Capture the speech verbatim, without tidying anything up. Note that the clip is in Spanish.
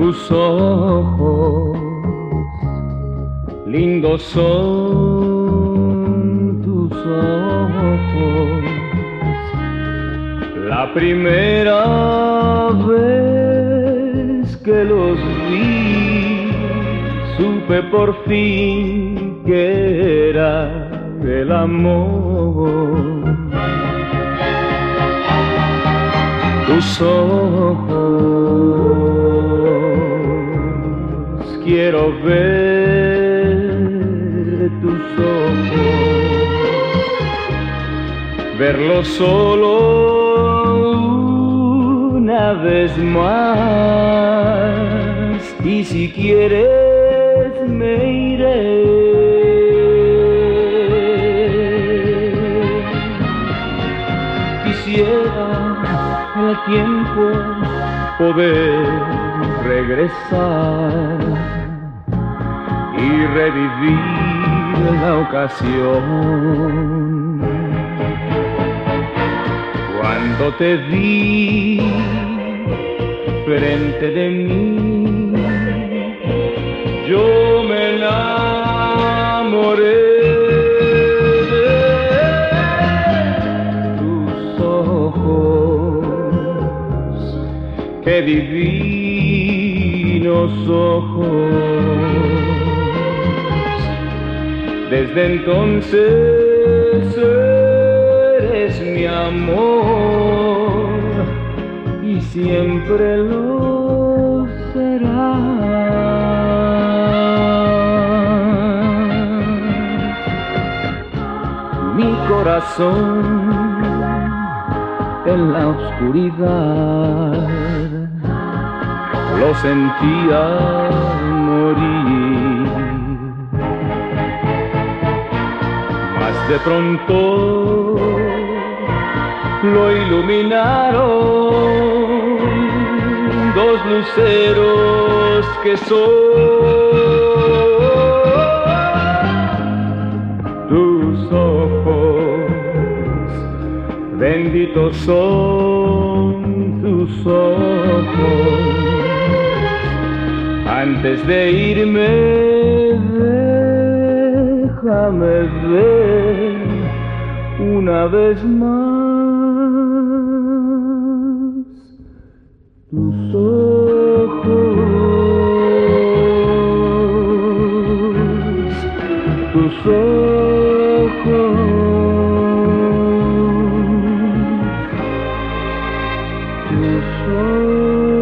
tus ojos, lindos son tus ojos. La primera vez que los vi, supe por fin que era el amor. Tus ojos, quiero ver tus ojos, verlos solo una vez más, y si quieres me iré. Quisiera el tiempo poder regresar y revivir la ocasión cuando te vi frente de mí. Yo me enamoré qué divinos ojos. Desde entonces eres mi amor y siempre lo serás. Mi corazón en la oscuridad lo sentía morir, mas de pronto lo iluminaron dos luceros que son tus ojos. Benditos son tus ojos. Antes de irme, déjame ver una vez más tus ojos, tus ojos. Tus ojos.